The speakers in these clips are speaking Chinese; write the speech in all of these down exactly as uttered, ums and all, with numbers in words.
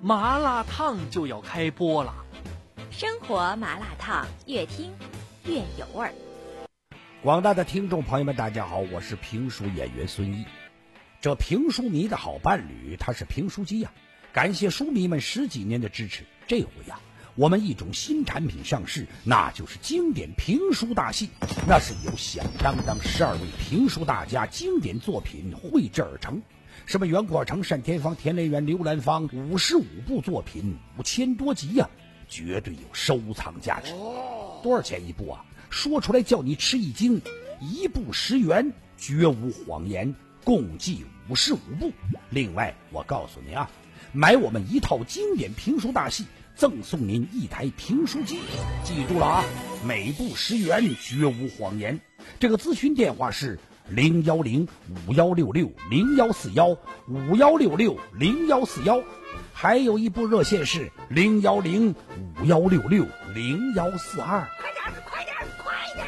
麻辣烫就要开播了。 生活麻辣烫，越听越有味儿。 广大的听众朋友们，大家好，我是评书演员孙一。这评书迷的好伴侣，他是评书机呀、啊。感谢书迷们十几年的支持，这回呀、啊，我们一种新产品上市，那就是经典评书大戏。那是由响当当十二位评书大家经典作品绘制而成。什么袁国成、单田芳、田连元、刘兰芳，五十五部作品，五千多集呀、啊，绝对有收藏价值。多少钱一部啊？说出来叫你吃一惊，一部十元，绝无谎言，共计五十五部。另外，我告诉你啊，买我们一套经典评书大戏，赠送您一台评书机。记住了啊，每部十元，绝无谎言。这个咨询电话是零幺零五幺六六零幺四幺五幺六六零幺四幺，还有一部热线是零幺零五幺六六零幺四二。快点，快点，快点！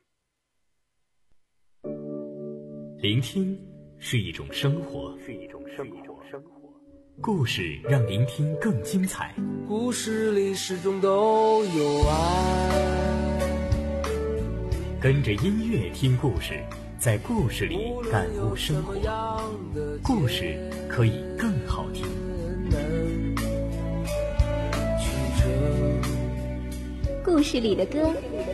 聆听是一种生活，是一种生活。故事让聆听更精彩。 故事里始终都有爱。 跟着音乐听故事，在故事里感悟生活，故事可以更好听。 故事里的歌。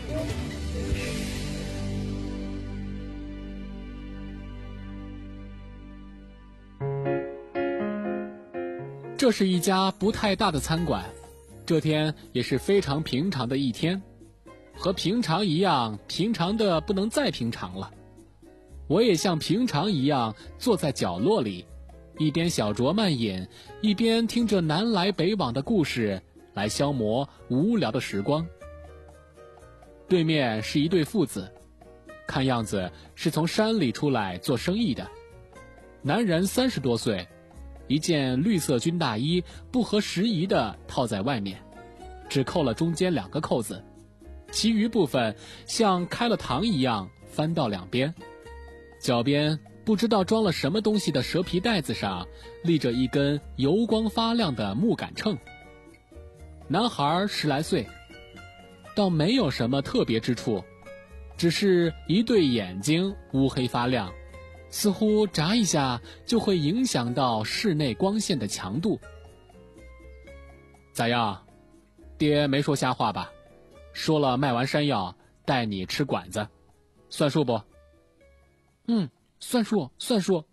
这是一家不太大的餐馆，这天也是非常平常的一天，和平常一样，平常的不能再平常了。我也像平常一样坐在角落里，一边小酌慢饮，一边听着南来北往的故事来消磨无聊的时光。对面是一对父子，看样子是从山里出来做生意的。男人三十多岁，一件绿色军大衣不合时宜地套在外面，只扣了中间两个扣子，其余部分像开了膛一样翻到两边。脚边不知道装了什么东西的蛇皮袋子上立着一根油光发亮的木杆秤。男孩十来岁，倒没有什么特别之处，只是一对眼睛乌黑发亮，似乎眨一下就会影响到室内光线的强度。咋样，爹没说瞎话吧？说了卖完山药带你吃馆子，算数不？嗯，算数算数。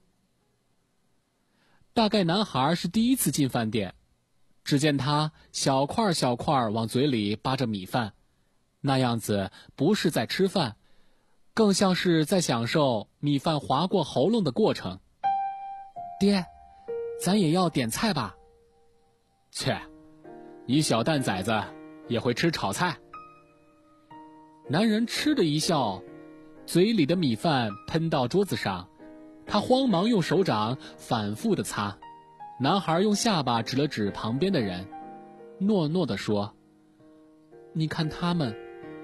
大概男孩是第一次进饭店，只见他小块小块往嘴里扒着米饭，那样子不是在吃饭，更像是在享受米饭滑过喉咙的过程。爹，咱也要点菜吧？切，你小蛋崽子也会吃炒菜？男人嗤的一笑，嘴里的米饭喷到桌子上，他慌忙用手掌反复地擦。男孩用下巴指了指旁边的人，诺诺地说：你看他们。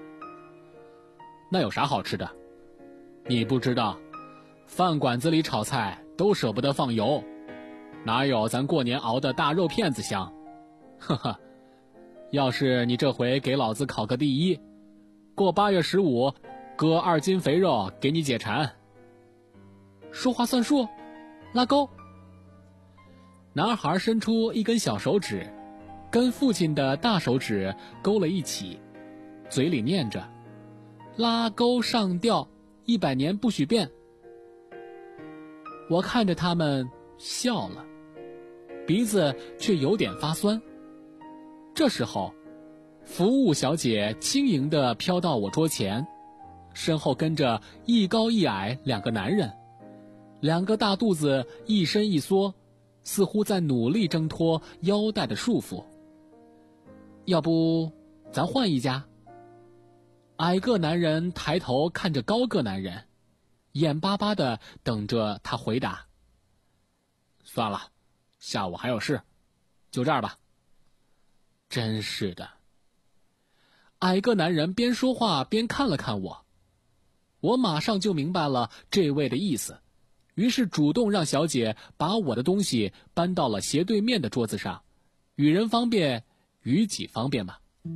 那有啥好吃的？你不知道，饭馆子里炒菜都舍不得放油，哪有咱过年熬的大肉片子香？呵呵，要是你这回给老子考个第一，过八月十五，割二斤肥肉给你解馋。说话算数，拉钩。男孩伸出一根小手指，跟父亲的大手指勾了一起，嘴里念着拉钩上吊，一百年不许变。我看着他们笑了，鼻子却有点发酸。这时候，服务小姐轻盈地飘到我桌前，身后跟着一高一矮两个男人，两个大肚子一伸一缩，似乎在努力挣脱腰带的束缚。要不咱换一家？矮个男人抬头看着高个男人，眼巴巴地等着他回答。算了，下午还有事，就这儿吧。真是的。矮个男人边说话边看了看我，我马上就明白了这位的意思，于是主动让小姐把我的东西搬到了斜对面的桌子上， 与人方便，与己方便嘛。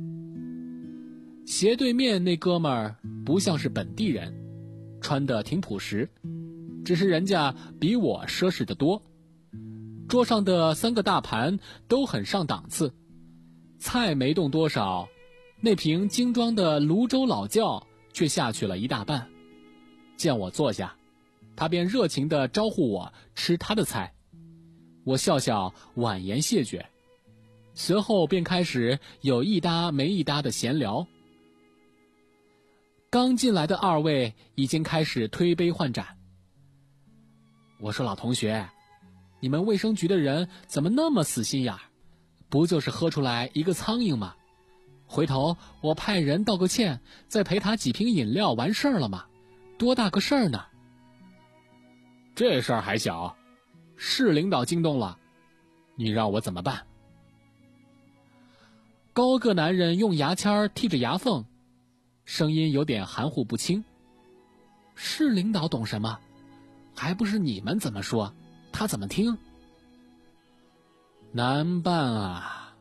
斜对面那哥们儿不像是本地人，穿得挺朴实，只是人家比我奢侈得多。桌上的三个大盘都很上档次，菜没动多少，那瓶精装的泸州老窖却下去了一大半。见我坐下，他便热情地招呼我吃他的菜，我笑笑婉言谢绝，随后便开始有一搭没一搭的闲聊。刚进来的二位已经开始推杯换盏。我说老同学，你们卫生局的人怎么那么死心眼儿？不就是喝出来一个苍蝇吗？回头我派人道个歉，再赔他几瓶饮料完事儿了吗？多大个事儿呢？这事儿还小，市领导惊动了，你让我怎么办？高个男人用牙签剔着牙缝，声音有点含糊不清。市领导懂什么？还不是你们怎么说，他怎么听？难办啊。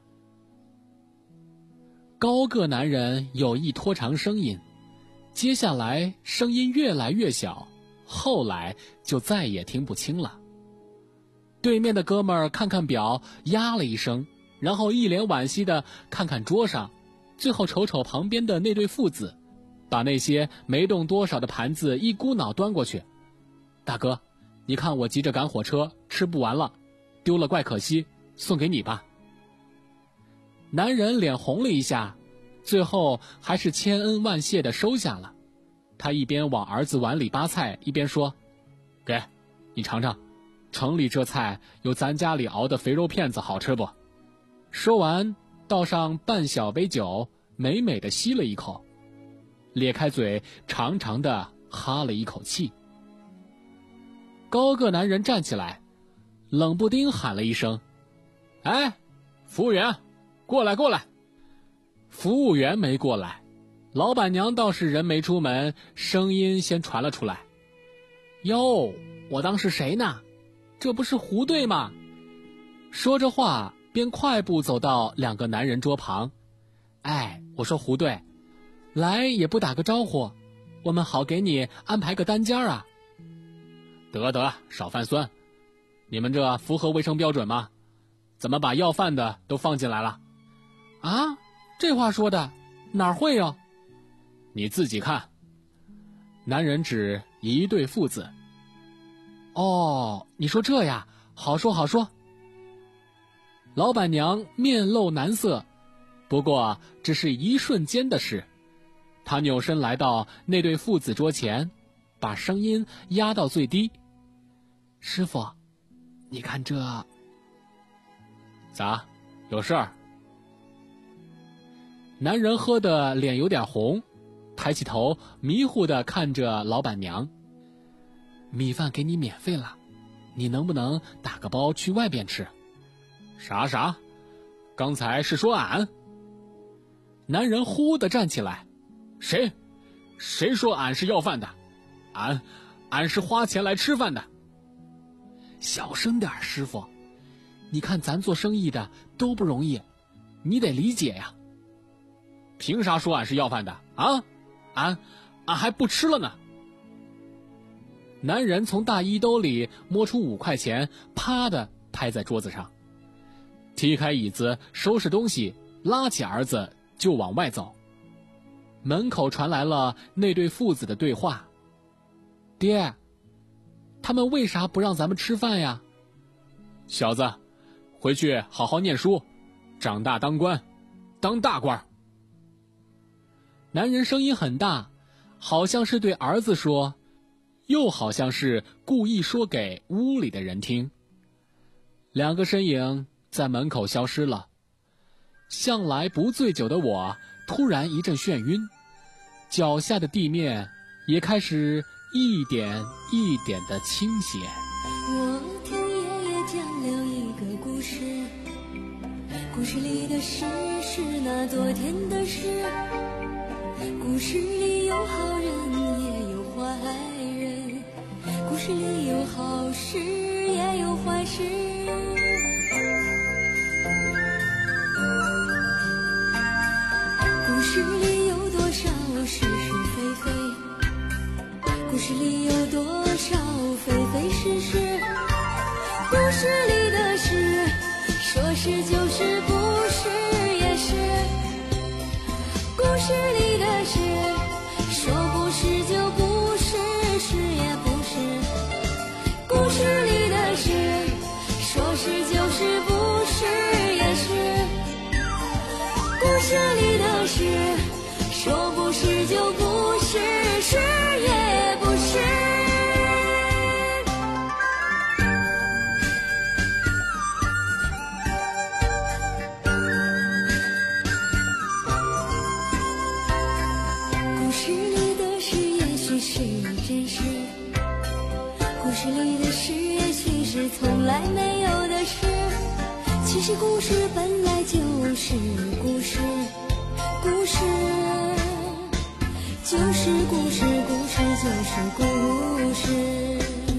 高个男人有意拖长声音，接下来声音越来越小，后来就再也听不清了。对面的哥们儿看看表，呀了一声，然后一脸惋惜地看看桌上，最后瞅瞅旁边的那对父子，把那些没动多少的盘子一股脑端过去。大哥，你看我急着赶火车，吃不完了，丢了怪可惜，送给你吧。男人脸红了一下，最后还是千恩万谢地收下了。他一边往儿子碗里扒菜，一边说：给，你尝尝，城里这菜有咱家里熬的肥肉片子好吃不？说完倒上半小杯酒，美美地吸了一口，咧开嘴长长的哈了一口气。高个男人站起来，冷不丁喊了一声：哎，服务员，过来过来。服务员没过来，老板娘倒是人没出门，声音先传了出来：哟，我当是谁呢？这不是胡队吗？说着话便快步走到两个男人桌旁。哎，我说胡队，来也不打个招呼，我们好给你安排个单间啊。得得，少饭酸，你们这符合卫生标准吗？怎么把要饭的都放进来了？啊，这话说的哪会哟？你自己看。男人指一对父子。哦，你说这呀，好说好说。老板娘面露难色，不过只是一瞬间的事。她扭身来到那对父子桌前，把声音压到最低：师傅，你看这……咋？有事儿？男人喝的脸有点红，抬起头迷糊地看着老板娘。米饭给你免费了，你能不能打个包去外边吃？啥啥？刚才是说俺？男人忽地站起来：谁？谁说俺是要饭的？俺，俺是花钱来吃饭的。小声点，师傅，你看咱做生意的都不容易，你得理解呀。凭啥说俺是要饭的啊？俺，俺还不吃了呢。男人从大衣兜里摸出五块钱，啪的拍在桌子上，踢开椅子，收拾东西，拉起儿子就往外走。门口传来了那对父子的对话：爹，他们为啥不让咱们吃饭呀？小子，回去好好念书，长大当官，当大官。男人声音很大，好像是对儿子说，又好像是故意说给屋里的人听。两个身影在门口消失了。向来不醉酒的我突然一阵眩晕，脚下的地面也开始一点一点的倾斜。 我听爷爷讲了一个故事，故事里的事是那昨天的事，故事里有好人也有坏人，故事里有好事也有坏事。 是就是不是也是，故事里的事，说不是就不是，是也不是，故事里的事，说是就是不是也是，故事里的事，说不是就不是，是也不是。故事里的事也许是真实，故事里的事也许是从来没有的事，其实故事本来就是故事，故事就是故事，故事就是故事。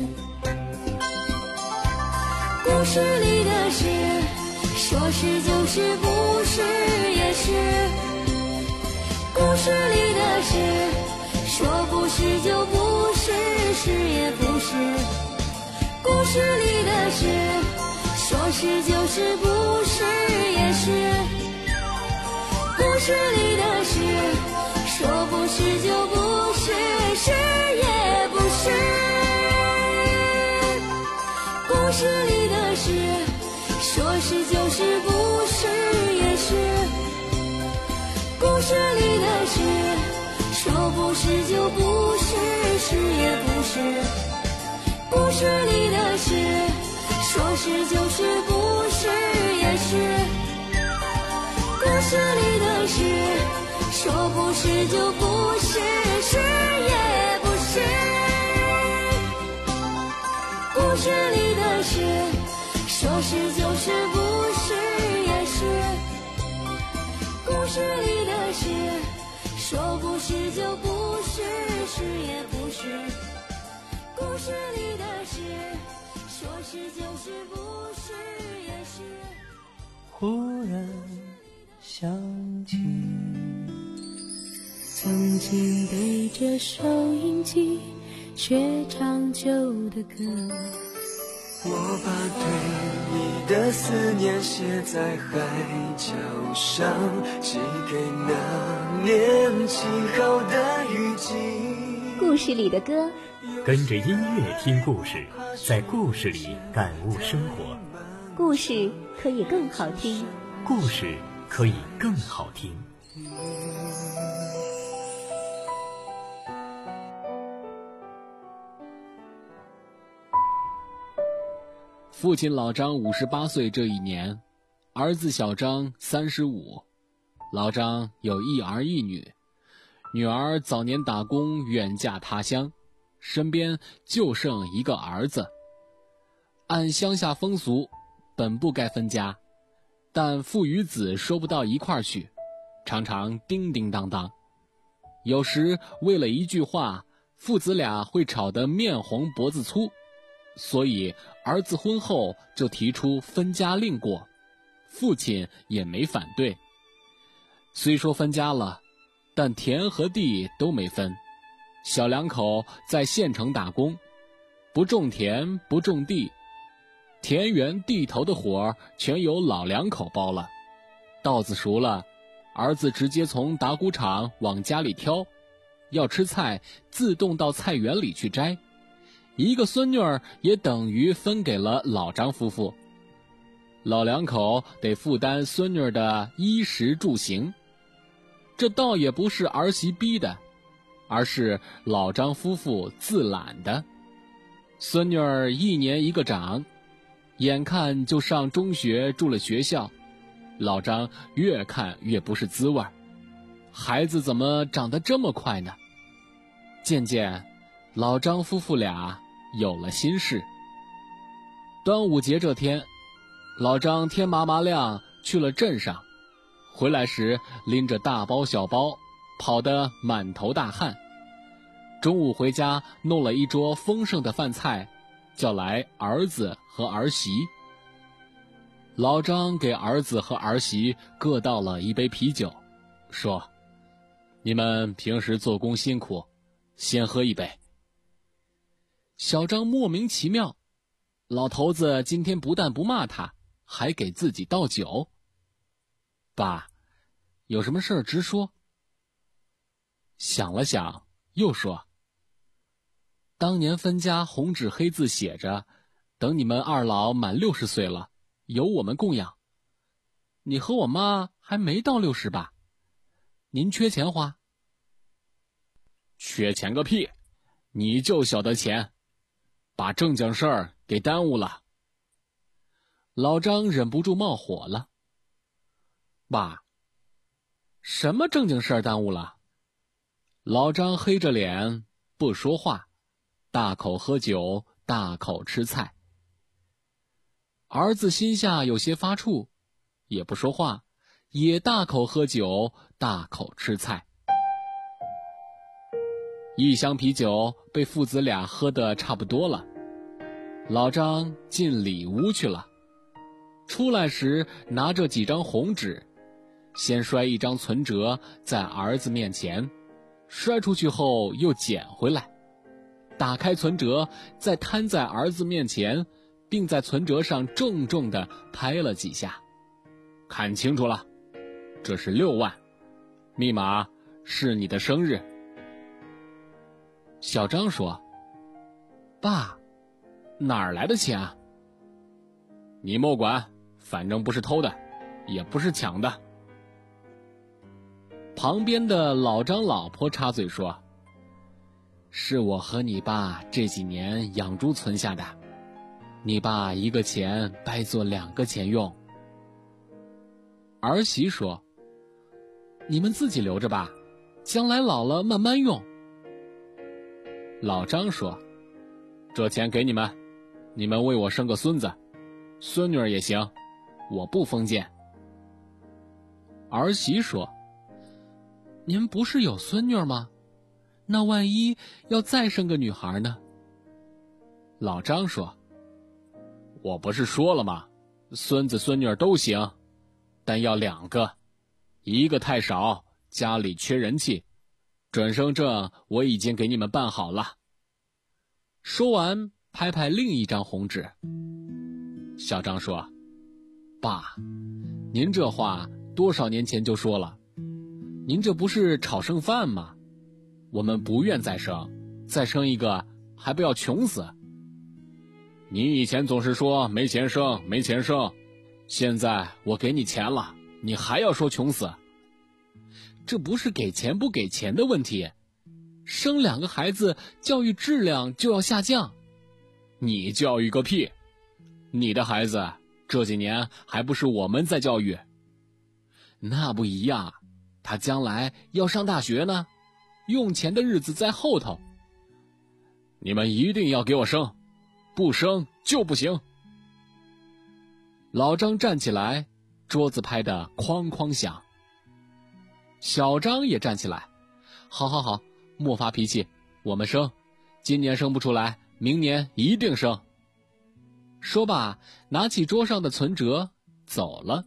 故事里的事，说是就是不是也是，故事里的事，说不是就不是，是也不是，故事里的事，说是就是不是也是，故事里的事，说不是就不是，是也不是，故事里的事，说是就是不是也是，故事里的事，说不是就不是，是也不是，故事里的事，说是就是不是也是，故事里的事，说不是就不是，是也不是，故事里的事，说是就是不是也是，故事里的事，说不是就不是，是也不是，故事里的事，说是就是不是也是。 忽然想起曾经对着收音机学唱旧的歌， 我把对你的思念写在海角上，寄给那年轻好的雨季。 故事里的歌， 跟着音乐听故事，在故事里感悟生活。 故事可以更好听， 故事可以更好听。 父亲老张五十八岁这一年，儿子小张三十五。老张有一儿一女，女儿早年打工远嫁他乡，身边就剩一个儿子。按乡下风俗，本不该分家，但父与子说不到一块儿去，常常叮叮当当。有时为了一句话，父子俩会吵得面红脖子粗，所以儿子婚后就提出分家令过，父亲也没反对。虽说分家了，但田和地都没分。小两口在县城打工，不种田不种地，田园地头的活儿全由老两口包了。稻子熟了，儿子直接从打谷场往家里挑，要吃菜自动到菜园里去摘。一个孙女儿也等于分给了老张夫妇，老两口得负担孙女儿的衣食住行。这倒也不是儿媳逼的，而是老张夫妇自懒的。孙女儿一年一个长，眼看就上中学住了学校，老张越看越不是滋味，孩子怎么长得这么快呢？渐渐老张夫妇俩有了心事。端午节这天，老张天麻麻亮去了镇上，回来时拎着大包小包，跑得满头大汗。中午回家弄了一桌丰盛的饭菜，叫来儿子和儿媳。老张给儿子和儿媳各倒了一杯啤酒，说：“你们平时做工辛苦，先喝一杯。”小张莫名其妙，老头子今天不但不骂他， 还给自己倒酒。爸，有什么事儿直说。想了想，又说，当年分家红纸黑字写着，等你们二老满六十岁了，由我们供养。你和我妈还没到六十吧？您缺钱花？缺钱个屁！你就晓得钱，把正经事儿给耽误了。老张忍不住冒火了。爸，什么正经事儿耽误了？老张黑着脸不说话，大口喝酒，大口吃菜。儿子心下有些发怵，也不说话，也大口喝酒，大口吃菜。一箱啤酒被父子俩喝得差不多了，老张进里屋去了。出来时拿着几张红纸，先摔一张存折在儿子面前，摔出去后又捡回来，打开存折，再摊在儿子面前，并在存折上重重地拍了几下。看清楚了，这是六万，密码是你的生日。小张说，爸，哪儿来的钱啊？你莫管，反正不是偷的，也不是抢的。旁边的老张老婆插嘴说，是我和你爸这几年养猪存下的，你爸一个钱掰做两个钱用。儿媳说，你们自己留着吧，将来老了慢慢用。老张说，这钱给你们，你们为我生个孙子，孙女儿也行，我不封建。儿媳说，您不是有孙女儿吗？那万一要再生个女孩呢？老张说，我不是说了吗，孙子孙女儿都行，但要两个，一个太少，家里缺人气，准生证我已经给你们办好了。说完拍拍另一张红纸。小张说，爸，您这话多少年前就说了，您这不是炒剩饭吗？我们不愿再生，再生一个还不要穷死。你以前总是说没钱生没钱生，现在我给你钱了，你还要说穷死。这不是给钱不给钱的问题，生两个孩子教育质量就要下降。你教育个屁，你的孩子这几年还不是我们在教育。那不一样，他将来要上大学呢，用钱的日子在后头。你们一定要给我生，不生就不行。老张站起来，桌子拍得哐哐响。小张也站起来，好好好，莫发脾气，我们生，今年生不出来，明年一定生。说罢，拿起桌上的存折走了。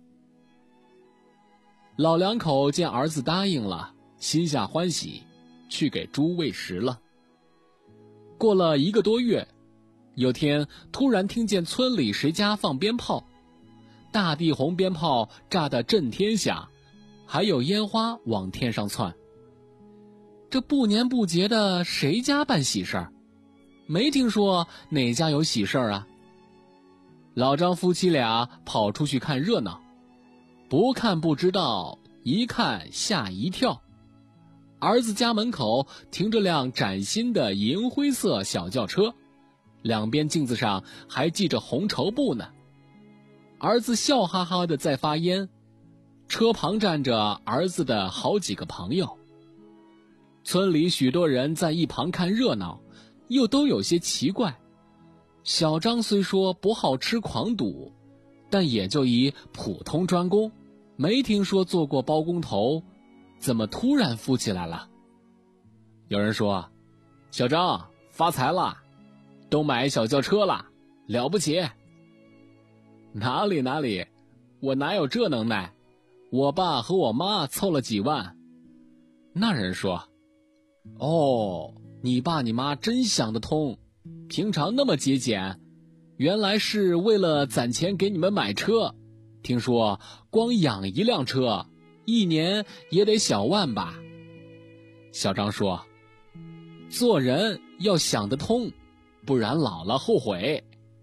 老两口见儿子答应了，心下欢喜，去给猪喂食了。过了一个多月，有天突然听见村里谁家放鞭炮，大地红鞭炮炸得震天响，还有烟花往天上窜。这不年不节的，谁家办喜事儿？没听说哪家有喜事儿啊。老张夫妻俩跑出去看热闹，不看不知道，一看吓一跳。儿子家门口停着辆崭新的银灰色小轿车，两边镜子上还系着红绸布呢。儿子笑哈哈的在发烟，车旁站着儿子的好几个朋友。村里许多人在一旁看热闹，又都有些奇怪。小张虽说不好吃狂赌，但也就一普通专工，没听说做过包工头，怎么突然富起来了？有人说，小张发财了，都买小轿车了，了不起。哪里哪里，我哪有这能耐，我爸和我妈凑了几万。那人说，哦，你爸你妈真想得通，平常那么节俭， 原来是为了攒钱给你们买车，听说光养一辆车一年也得小万吧。小张说，做人要想得通，不然老了后悔。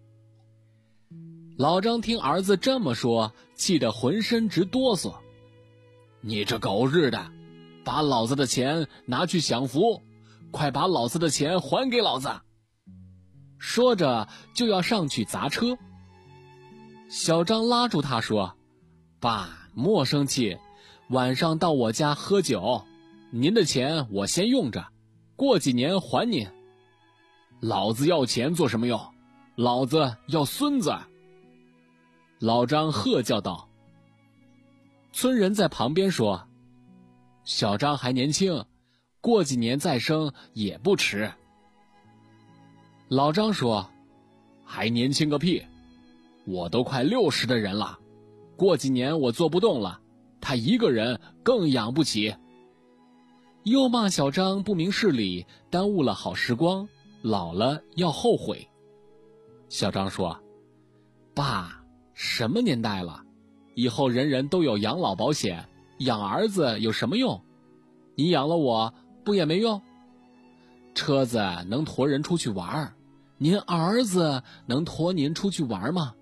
老张听儿子这么说，气得浑身直哆嗦。你这狗日的，把老子的钱拿去享福，快把老子的钱还给老子。说着就要上去砸车。小张拉住他说，爸，莫生气，晚上到我家喝酒，您的钱我先用着，过几年还您。老子要钱做什么用？老子要孙子。老张喝叫道。村人在旁边说，小张还年轻，过几年再生也不迟。老张说，还年轻个屁，我都快六十的人了，过几年我做不动了，他一个人更养不起。又骂小张不明事理，耽误了好时光，老了要后悔。小张说，爸，什么年代了，以后人人都有养老保险，养儿子有什么用？你养了我不也没用？车子能驮人出去玩，您儿子能驮您出去玩吗？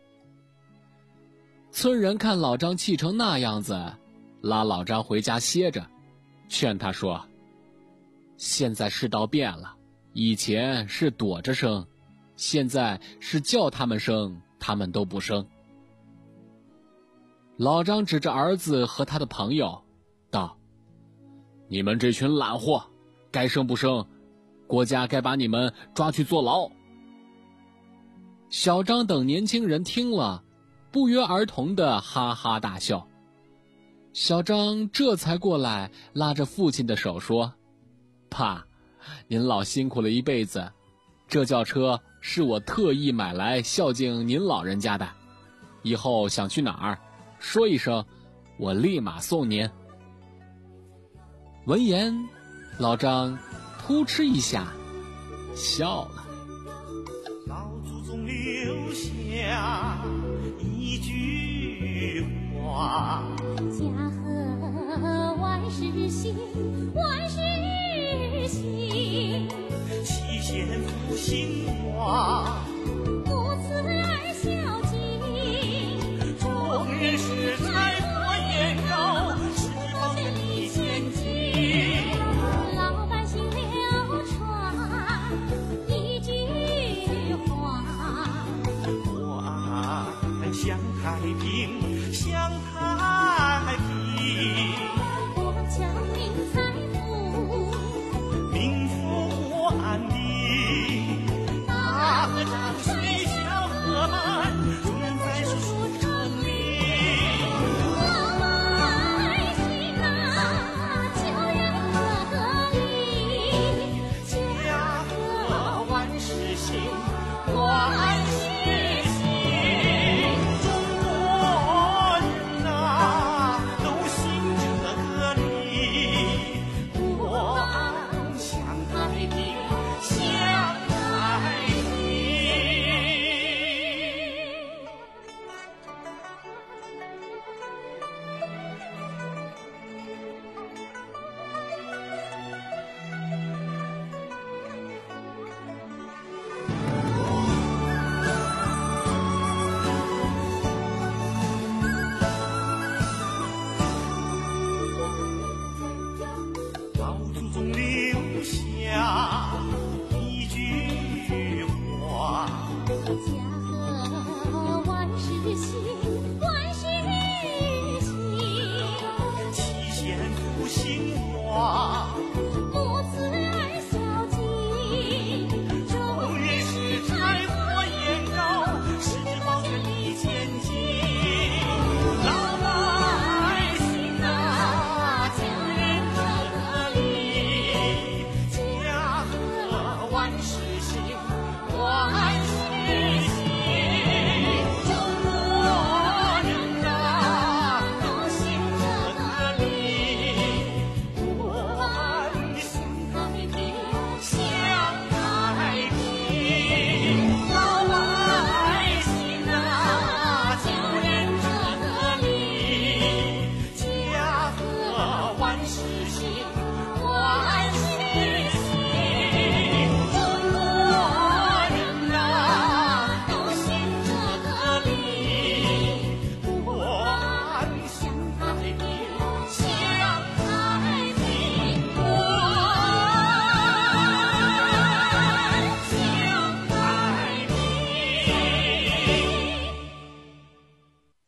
村人看老张气成那样子，拉老张回家歇着，劝他说，现在世道变了，以前是躲着生，现在是叫他们生，他们都不生。老张指着儿子和他的朋友道，你们这群懒货，该生不生，国家该把你们抓去坐牢。小张等年轻人听了，不约而同的哈哈大笑。小张这才过来，拉着父亲的手说，爸，您老辛苦了一辈子，这轿车是我特意买来孝敬您老人家的，以后想去哪儿说一声，我立马送您。闻言，老张扑哧一下笑了。 老祖宗留下一句话， 家和万事兴，万事兴， 七贤复兴华， 母慈儿孝敬， 众人是财佛眼高，十方一千金。 老百姓流传一句话， 国安享太平，享太平， 国强民财富， 民富安定，大河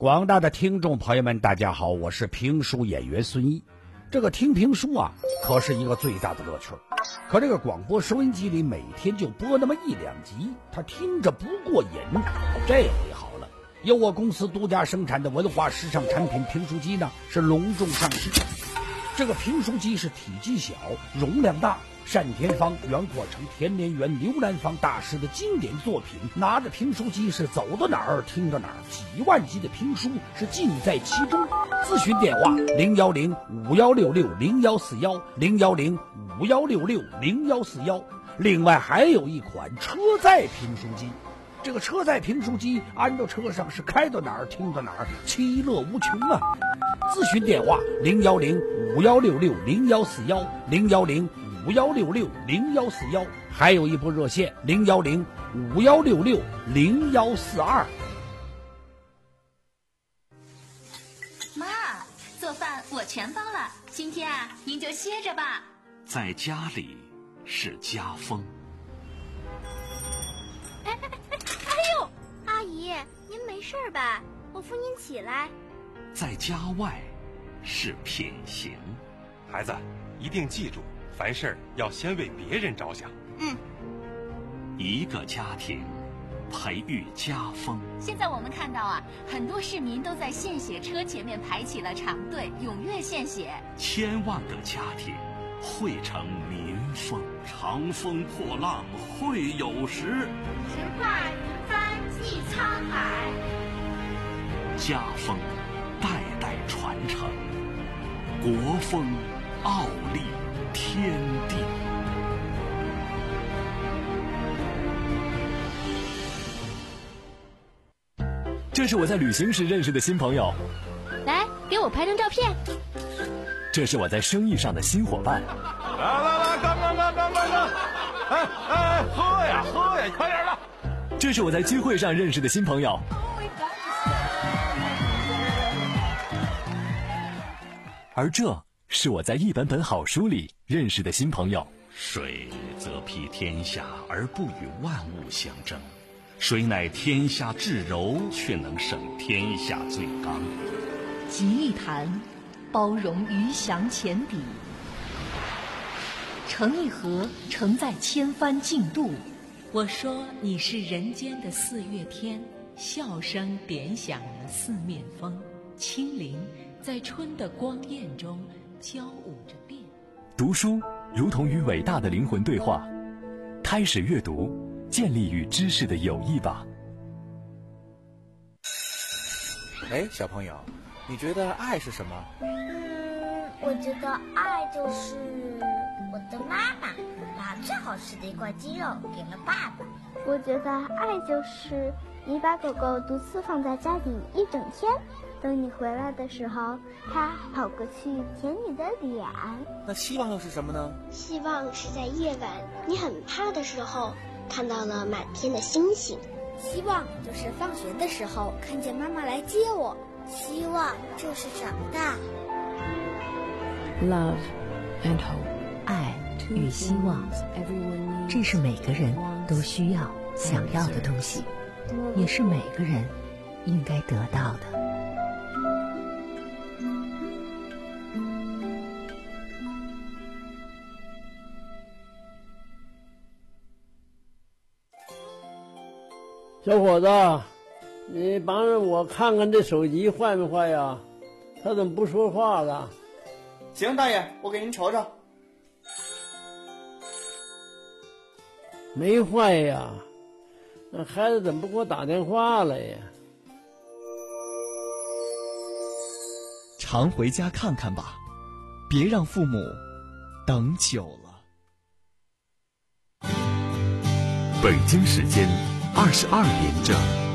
广大的听众朋友们，大家好，我是评书演员孙一。这个听评书啊，可是一个最大的乐趣。可这个广播收音机里每天就播那么一两集，他听着不过瘾。这回好了，由我公司独家生产的文化时尚产品评书机呢，是隆重上市。这个评书机是体积小，容量大。单田芳、袁阔成、田连元、刘兰芳大师的经典作品，拿着评书机是走到哪儿听到哪儿，几万集的评书是尽在其中。咨询电话零幺零五幺六六零幺四幺零幺零五幺六六零幺四幺。另外还有一款车载评书机，这个车载评书机安到车上是开到哪儿听到哪儿，其乐无穷啊！咨询电话零幺零五幺六六零幺四幺零幺零五幺六六零幺四幺，还有一部热线零幺零五幺六六零幺四二。 妈，做饭我全包了，今天啊，您就歇着吧。 在家里是家风。 哎哎哎哎呦，阿姨，您没事吧？我扶您起来。 在家外是品行。 孩子，一定记住，凡事要先为别人着想。 嗯， 一个家庭培育家风。 现在我们看到啊，很多市民都在献血车前面排起了长队，踊跃献血。 千万个家庭汇成民风。长风破浪会有时， 直挂云帆济沧海。 家风代代传承，国风傲立天地。 这是我在旅行时认识的新朋友， 来，给我拍张照片。 这是我在生意上的新伙伴。 来来来，干干干干干干！哎哎，喝呀喝呀，快点的！ 这是我在聚会上认识的新朋友。而这是我在一本本好书里认识的新朋友。 水则披天下而不与万物相争，水乃天下至柔，却能胜天下最刚。 集一坛，包容鱼翔浅底；盛一盒，承载千帆竞渡。 我说你是人间的四月天，笑声点响了四面风，清灵在春的光艳中交舞着变。 读书如同与伟大的灵魂对话，开始阅读，建立与知识的友谊吧。 哎，小朋友，你觉得爱是什么？ 嗯，我觉得爱就是我的妈妈把最好吃的一块鸡肉给了爸爸。 我觉得爱就是你把狗狗独自放在家里一整天，等你回来的时候，它跑过去舔你的脸。 那希望又是什么呢？ 希望是在夜晚你很怕的时候，看到了满天的星星。 希望就是放学的时候看见妈妈来接我。 希望就是长大。 Love and hope， 爱与希望，这是每个人都需要、想要的东西，也是每个人应该得到的。 小伙子，你帮着我看看这手机坏没坏呀？他怎么不说话了？ 行，大爷，我给您瞅瞅。 没坏呀，那孩子怎么不给我打电话了呀？ 常回家看看吧，别让父母等久了。 北京时间二十二点整。